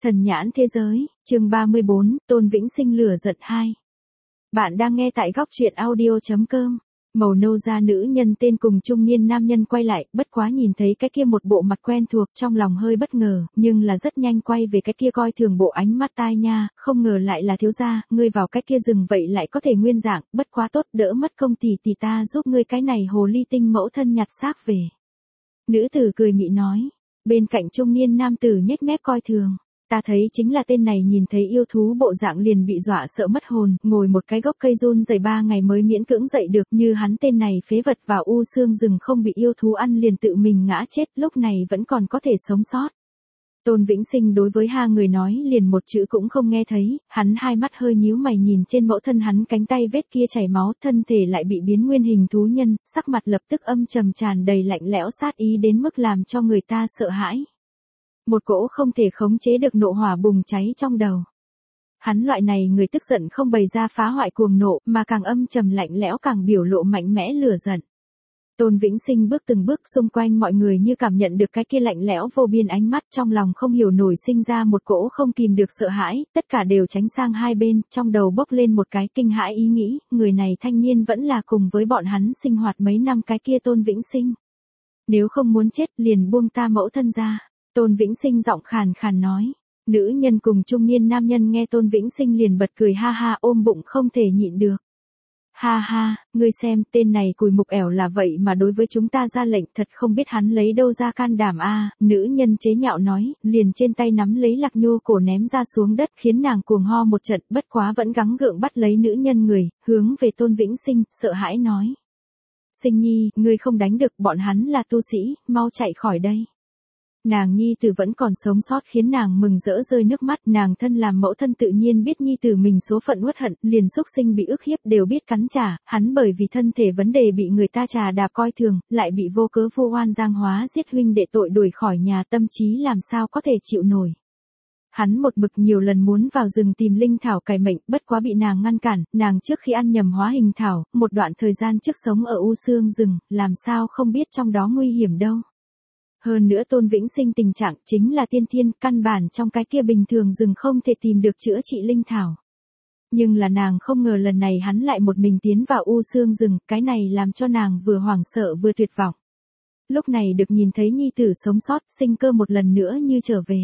Thần nhãn thế giới, chương 34, Tôn Vĩnh Sinh lửa giận 2. Bạn đang nghe tại góc truyện audio.com. Màu nâu da nữ nhân tên cùng trung niên nam nhân quay lại, bất quá nhìn thấy cái kia một bộ mặt quen thuộc, trong lòng hơi bất ngờ, nhưng là rất nhanh quay về cái kia coi thường bộ ánh mắt tai nha, không ngờ lại là thiếu gia, ngươi vào cái kia rừng vậy lại có thể nguyên dạng, bất quá tốt, đỡ mất công tỷ ta giúp ngươi cái này hồ ly tinh mẫu thân nhặt xác về. Nữ tử cười mị nói, bên cạnh trung niên nam tử nhếch mép coi thường. Ta thấy chính là tên này nhìn thấy yêu thú bộ dạng liền bị dọa sợ mất hồn, ngồi một cái gốc cây run rẩy 3 ngày mới miễn cưỡng dậy được, như hắn tên này phế vật vào u xương rừng không bị yêu thú ăn liền tự mình ngã chết, lúc này vẫn còn có thể sống sót. Tôn Vĩnh Sinh đối với hai người nói liền một chữ cũng không nghe thấy, hắn hai mắt hơi nhíu mày nhìn trên mẫu thân hắn cánh tay vết kia chảy máu, thân thể lại bị biến nguyên hình thú nhân, sắc mặt lập tức âm trầm tràn đầy lạnh lẽo sát ý đến mức làm cho người ta sợ hãi. Một cỗ không thể khống chế được nộ hỏa bùng cháy trong đầu. Hắn loại này người tức giận không bày ra phá hoại cuồng nộ, mà càng âm trầm lạnh lẽo càng biểu lộ mạnh mẽ lửa giận. Tôn Vĩnh Sinh bước từng bước, xung quanh mọi người như cảm nhận được cái kia lạnh lẽo vô biên ánh mắt, trong lòng không hiểu nổi sinh ra một cỗ không kìm được sợ hãi, tất cả đều tránh sang hai bên, trong đầu bốc lên một cái kinh hãi ý nghĩ, người này thanh niên vẫn là cùng với bọn hắn sinh hoạt mấy năm cái kia Tôn Vĩnh Sinh. Nếu không muốn chết liền buông ta mẫu thân ra. Tôn Vĩnh Sinh giọng khàn khàn nói. Nữ nhân cùng trung niên nam nhân nghe Tôn Vĩnh Sinh liền bật cười ha ha, ôm bụng không thể nhịn được. Ha ha, ngươi xem, tên này cùi mục ẻo là vậy mà đối với chúng ta ra lệnh, thật không biết hắn lấy đâu ra can đảm a. Nữ nhân chế nhạo nói, liền trên tay nắm lấy Lạc Nhu cổ ném ra xuống đất, khiến nàng cuồng ho một trận, bất quá vẫn gắng gượng bắt lấy nữ nhân người, hướng về Tôn Vĩnh Sinh, sợ hãi nói. Sinh nhi, ngươi không đánh được, bọn hắn là tu sĩ, mau chạy khỏi đây. Nàng nhi tử vẫn còn sống sót khiến nàng mừng rỡ rơi nước mắt, nàng thân làm mẫu thân tự nhiên biết nhi tử mình số phận uất hận, liền xúc sinh bị ức hiếp đều biết cắn trả, hắn bởi vì thân thể vấn đề bị người ta trà đạp coi thường, lại bị vô cớ vu oan giang hóa giết huynh đệ tội đuổi khỏi nhà, tâm trí làm sao có thể chịu nổi. Hắn một mực nhiều lần muốn vào rừng tìm linh thảo cải mệnh, bất quá bị nàng ngăn cản, nàng trước khi ăn nhầm hóa hình thảo, một đoạn thời gian trước sống ở u xương rừng, làm sao không biết trong đó nguy hiểm đâu. Hơn nữa Tôn Vĩnh Sinh tình trạng chính là tiên thiên, căn bản trong cái kia bình thường rừng không thể tìm được chữa trị linh thảo. Nhưng là nàng không ngờ lần này hắn lại một mình tiến vào u xương rừng, cái này làm cho nàng vừa hoảng sợ vừa tuyệt vọng. Lúc này được nhìn thấy nhi tử sống sót, sinh cơ một lần nữa như trở về.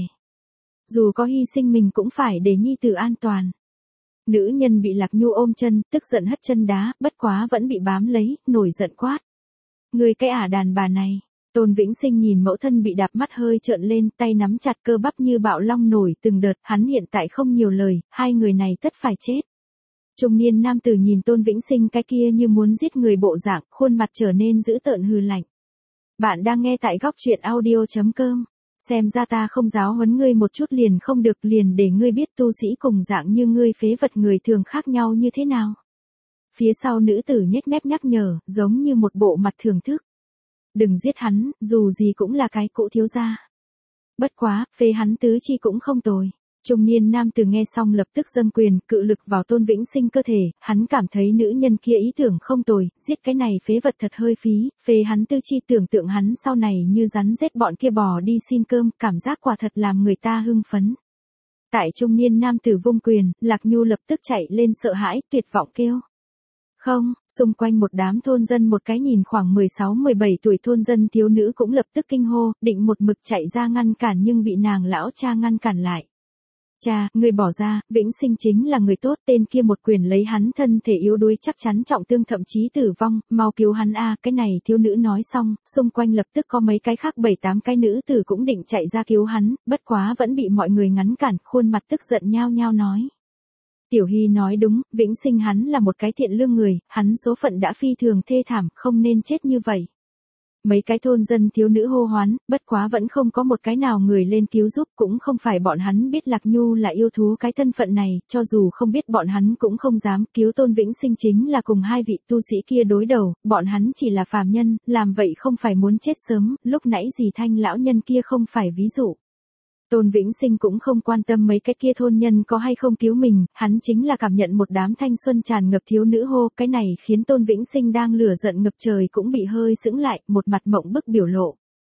Dù có hy sinh mình cũng phải để nhi tử an toàn. Nữ nhân bị Lạc Nhu ôm chân, tức giận hất chân đá, bất quá vẫn bị bám lấy, nổi giận quát. Người cái đàn bà này. Tôn Vĩnh Sinh nhìn mẫu thân bị đạp, mắt hơi trợn lên, tay nắm chặt cơ bắp như bạo long nổi từng đợt, hắn hiện tại không nhiều lời, hai người này tất phải chết. Trung niên nam tử nhìn Tôn Vĩnh Sinh cái kia như muốn giết người bộ dạng, khuôn mặt trở nên dữ tợn hừ lạnh. Bạn đang nghe tại góc truyện audio.com. Xem ra ta không giáo huấn ngươi một chút liền không được, liền để ngươi biết tu sĩ cùng dạng như ngươi phế vật người thường khác nhau như thế nào. Phía sau nữ tử nhếch mép nhắc nhở, giống như một bộ mặt thưởng thức. Đừng giết hắn, dù gì cũng là cái cũ thiếu gia. Bất quá, phế hắn tứ chi cũng không tồi. Trung niên nam tử nghe xong lập tức dâng quyền, cự lực vào Tôn Vĩnh Sinh cơ thể, hắn cảm thấy nữ nhân kia ý tưởng không tồi, giết cái này phế vật thật hơi phí, phế hắn tứ chi, tưởng tượng hắn sau này như rắn rết bọn kia bò đi xin cơm, cảm giác quả thật làm người ta hưng phấn. Tại trung niên nam tử vung quyền, Lạc Nhu lập tức chạy lên sợ hãi, tuyệt vọng kêu. Không, xung quanh một đám thôn dân một cái nhìn khoảng 16-17 tuổi thôn dân thiếu nữ cũng lập tức kinh hô, định một mực chạy ra ngăn cản nhưng bị nàng lão cha ngăn cản lại. Cha, người bỏ ra, Vĩnh Sinh chính là người tốt, tên kia một quyền lấy hắn thân thể yếu đuối chắc chắn trọng thương thậm chí tử vong, mau cứu hắn a. Cái này thiếu nữ nói xong, xung quanh lập tức có mấy cái khác 7-8 cái nữ tử cũng định chạy ra cứu hắn, bất quá vẫn bị mọi người ngăn cản, khuôn mặt tức giận nhao nhao nói. Tiểu Hy nói đúng, Vĩnh Sinh hắn là một cái thiện lương người, hắn số phận đã phi thường thê thảm, không nên chết như vậy. Mấy cái thôn dân thiếu nữ hô hoán, bất quá vẫn không có một cái nào người lên cứu giúp, cũng không phải bọn hắn biết Lạc Nhu là yêu thú cái thân phận này, cho dù không biết bọn hắn cũng không dám cứu Tôn Vĩnh Sinh chính là cùng hai vị tu sĩ kia đối đầu, bọn hắn chỉ là phàm nhân, làm vậy không phải muốn chết sớm, lúc nãy dì Thanh lão nhân kia không phải ví dụ. Tôn Vĩnh Sinh cũng không quan tâm mấy cái kia thôn nhân có hay không cứu mình, hắn chính là cảm nhận một đám thanh xuân tràn ngập thiếu nữ hô, cái này khiến Tôn Vĩnh Sinh đang lửa giận ngập trời cũng bị hơi sững lại, một mặt mộng bức biểu lộ.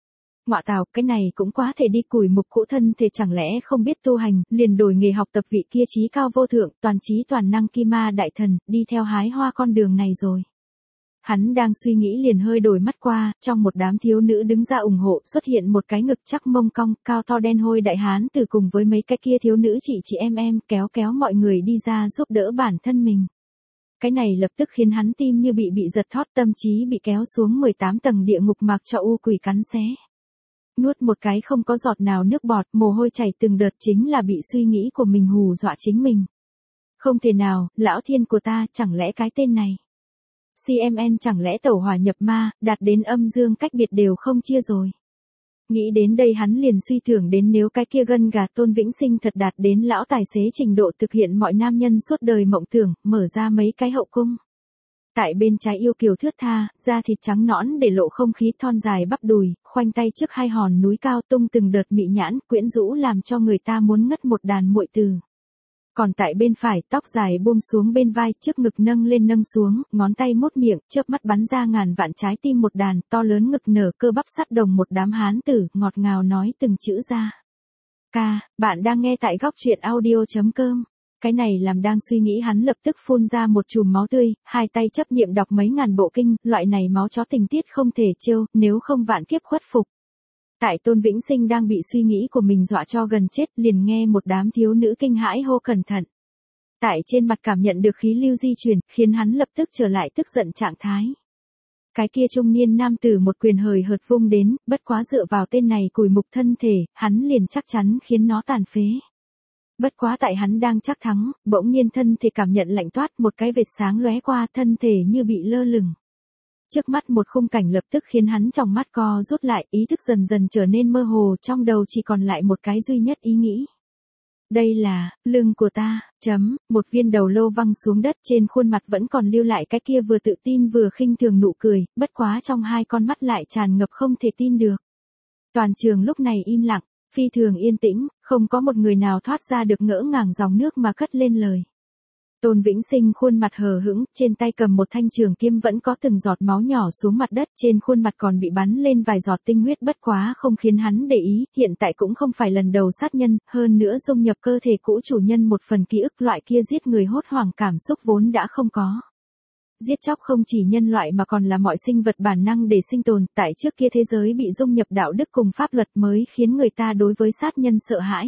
ngọa tào, cái này cũng quá thể đi, củi mục cũ thân thể chẳng lẽ không biết tu hành, liền đổi nghề học tập vị kia trí cao vô thượng, toàn trí toàn năng Kim Ma đại thần, đi theo hái hoa con đường này rồi. Hắn đang suy nghĩ liền hơi đổi mắt qua, trong một đám thiếu nữ đứng ra ủng hộ, xuất hiện một cái ngực chắc mông cong, cao to đen hôi đại hán từ cùng với mấy cái kia thiếu nữ chị em kéo kéo mọi người đi ra giúp đỡ bản thân mình. Cái này lập tức khiến hắn tim như bị giật thót, tâm trí bị kéo xuống 18 tầng địa ngục mặc cho u quỷ cắn xé. Nuốt một cái không có giọt nào nước bọt, mồ hôi chảy từng đợt, chính là bị suy nghĩ của mình hù dọa chính mình. Không thể nào, lão thiên của ta, chẳng lẽ cái tên này CMN chẳng lẽ tẩu hỏa nhập ma, đạt đến âm dương cách biệt đều không chia rồi. Nghĩ đến đây hắn liền suy tưởng đến nếu cái kia gân gà Tôn Vĩnh Sinh thật đạt đến lão tài xế trình độ thực hiện mọi nam nhân suốt đời mộng tưởng, mở ra mấy cái hậu cung. Tại bên trái yêu kiều thướt tha, da thịt trắng nõn để lộ không khí, thon dài bắp đùi, khoanh tay trước hai hòn núi cao, tung từng đợt mị nhãn, quyến rũ làm cho người ta muốn ngất một đàn muội từ. Còn tại bên phải, tóc dài buông xuống bên vai, trước ngực nâng lên nâng xuống, ngón tay mốt miệng, chớp mắt bắn ra ngàn vạn trái tim một đàn, to lớn ngực nở cơ bắp sắt đồng một đám hán tử, ngọt ngào nói từng chữ ra. Ca, bạn đang nghe tại góc truyện audio.com. Cái này làm đang suy nghĩ hắn lập tức phun ra một chùm máu tươi, hai tay chấp niệm đọc mấy ngàn bộ kinh, loại này máu chó tình tiết không thể trêu, nếu không vạn kiếp khuất phục. Tại Tôn Vĩnh Sinh đang bị suy nghĩ của mình dọa cho gần chết, liền nghe một đám thiếu nữ kinh hãi hô cẩn thận. Tại trên mặt cảm nhận được khí lưu di chuyển, khiến hắn lập tức trở lại tức giận trạng thái. Cái kia trung niên nam tử một quyền hời hợt vung đến, bất quá dựa vào tên này cùi mục thân thể, hắn liền chắc chắn khiến nó tàn phế. Bất quá tại hắn đang chắc thắng, bỗng nhiên thân thể cảm nhận lạnh toát, một cái vệt sáng lóe qua, thân thể như bị lơ lửng. Trước mắt một khung cảnh lập tức khiến hắn trong mắt co rút lại, ý thức dần dần trở nên mơ hồ, trong đầu chỉ còn lại một cái duy nhất ý nghĩ. Đây là, lưng của ta, một viên đầu lâu văng xuống đất, trên khuôn mặt vẫn còn lưu lại cái kia vừa tự tin vừa khinh thường nụ cười, bất quá trong hai con mắt lại tràn ngập không thể tin được. Toàn trường lúc này im lặng, phi thường yên tĩnh, không có một người nào thoát ra được ngỡ ngàng dòng nước mà cất lên lời. Tôn Vĩnh Sinh khuôn mặt hờ hững, trên tay cầm một thanh trường kiếm vẫn có từng giọt máu nhỏ xuống mặt đất, trên khuôn mặt còn bị bắn lên vài giọt tinh huyết, bất quá không khiến hắn để ý, hiện tại cũng không phải lần đầu sát nhân, hơn nữa dung nhập cơ thể cũ chủ nhân một phần ký ức, loại kia giết người hốt hoảng cảm xúc vốn đã không có. Giết chóc không chỉ nhân loại mà còn là mọi sinh vật bản năng để sinh tồn, tại trước kia thế giới bị dung nhập đạo đức cùng pháp luật mới khiến người ta đối với sát nhân sợ hãi.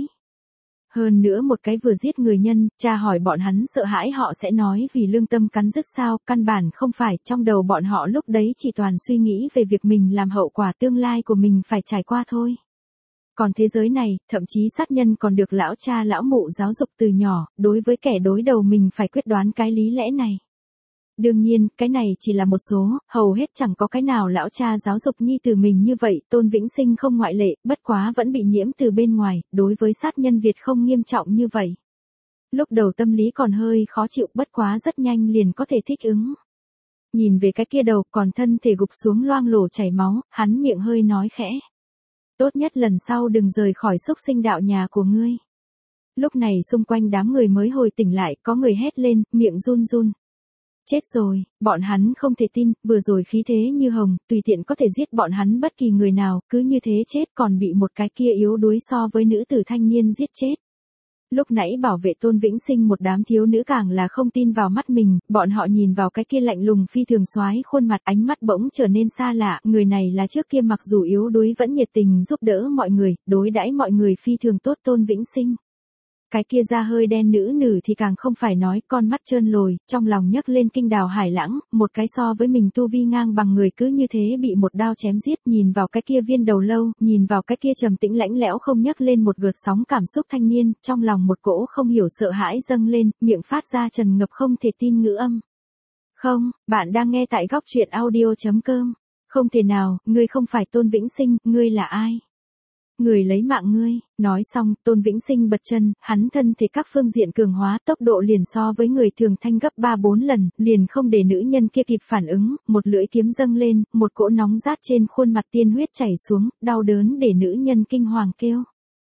Hơn nữa một cái vừa giết người nhân, cha hỏi bọn hắn sợ hãi họ sẽ nói vì lương tâm cắn rứt sao, căn bản không phải, trong đầu bọn họ lúc đấy chỉ toàn suy nghĩ về việc mình làm hậu quả tương lai của mình phải trải qua thôi. Còn thế giới này, thậm chí sát nhân còn được lão cha lão mụ giáo dục từ nhỏ, đối với kẻ đối đầu mình phải quyết đoán cái lý lẽ này. Đương nhiên, cái này chỉ là một số, hầu hết chẳng có cái nào lão cha giáo dục nhi tử mình như vậy, Tôn Vĩnh Sinh không ngoại lệ, bất quá vẫn bị nhiễm từ bên ngoài, đối với sát nhân Việt không nghiêm trọng như vậy. Lúc đầu tâm lý còn hơi khó chịu, bất quá rất nhanh liền có thể thích ứng. Nhìn về cái kia đầu, còn thân thể gục xuống loang lổ chảy máu, hắn miệng hơi nói khẽ. Tốt nhất lần sau đừng rời khỏi xúc sinh đạo nhà của ngươi. Lúc này xung quanh đám người mới hồi tỉnh lại, có người hét lên, miệng run run. Chết rồi, bọn hắn không thể tin, vừa rồi khí thế như hồng, tùy tiện có thể giết bọn hắn bất kỳ người nào, cứ như thế chết còn bị một cái kia yếu đuối so với nữ tử thanh niên giết chết. Lúc nãy bảo vệ Tôn Vĩnh Sinh một đám thiếu nữ càng là không tin vào mắt mình, bọn họ nhìn vào cái kia lạnh lùng phi thường soái khuôn mặt, ánh mắt bỗng trở nên xa lạ, người này là trước kia mặc dù yếu đuối vẫn nhiệt tình giúp đỡ mọi người, đối đãi mọi người phi thường tốt Tôn Vĩnh Sinh. Cái kia da hơi đen nữ thì càng không phải nói, con mắt trơn lồi, trong lòng nhấc lên kinh đào hải lãng, một cái so với mình tu vi ngang bằng người cứ như thế bị một đao chém giết, nhìn vào cái kia viên đầu lâu, nhìn vào cái kia trầm tĩnh lãnh lẽo không nhấc lên một gợt sóng cảm xúc thanh niên, trong lòng một cỗ không hiểu sợ hãi dâng lên, miệng phát ra trần ngập không thể tin ngữ âm. Không, bạn đang nghe tại góc truyện audio.com. Không thể nào, ngươi không phải Tôn Vĩnh Sinh, ngươi là ai? Người lấy mạng ngươi, nói xong, Tôn Vĩnh Sinh bật chân, hắn thân thể các phương diện cường hóa, tốc độ liền so với người thường thanh gấp 3-4 lần, liền không để nữ nhân kia kịp phản ứng, một lưỡi kiếm dâng lên, một cỗ nóng rát trên khuôn mặt tiên huyết chảy xuống, đau đớn để nữ nhân kinh hoàng kêu.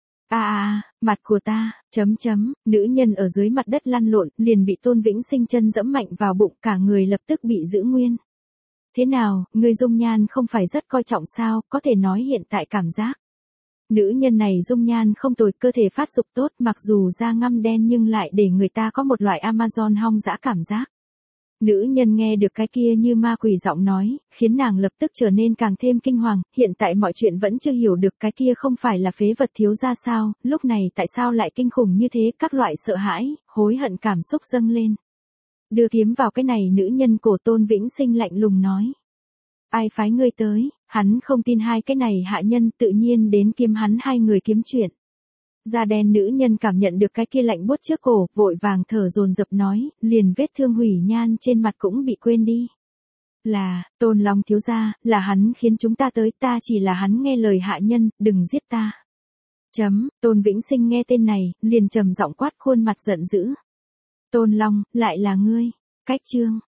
Mặt của ta, nữ nhân ở dưới mặt đất lăn lộn, liền bị Tôn Vĩnh Sinh chân dẫm mạnh vào bụng, cả người lập tức bị giữ nguyên. Thế nào, ngươi dung nhan không phải rất coi trọng sao, có thể nói hiện tại cảm giác. Nữ nhân này dung nhan không tồi, cơ thể phát dục tốt, mặc dù da ngăm đen nhưng lại để người ta có một loại Amazon hoang dã cảm giác. Nữ nhân nghe được cái kia như ma quỷ giọng nói, khiến nàng lập tức trở nên càng thêm kinh hoàng, hiện tại mọi chuyện vẫn chưa hiểu được, cái kia không phải là phế vật thiếu gia sao, lúc này tại sao lại kinh khủng như thế, các loại sợ hãi, hối hận cảm xúc dâng lên. Đưa kiếm vào cái này, nữ nhân cổ Tôn Vĩnh Sinh lạnh lùng nói. Ai phái ngươi tới, hắn không tin hai cái này hạ nhân, tự nhiên đến kiếm hắn hai người kiếm chuyện. Da đen nữ nhân cảm nhận được cái kia lạnh buốt trước cổ, vội vàng thở dồn dập nói, liền vết thương hủy nhan trên mặt cũng bị quên đi. Là, Tôn Long thiếu gia, là hắn khiến chúng ta tới, ta chỉ là hắn nghe lời hạ nhân, đừng giết ta. Tôn Vĩnh Sinh nghe tên này, liền trầm giọng quát, khuôn mặt giận dữ. Tôn Long, lại là ngươi. Cách chương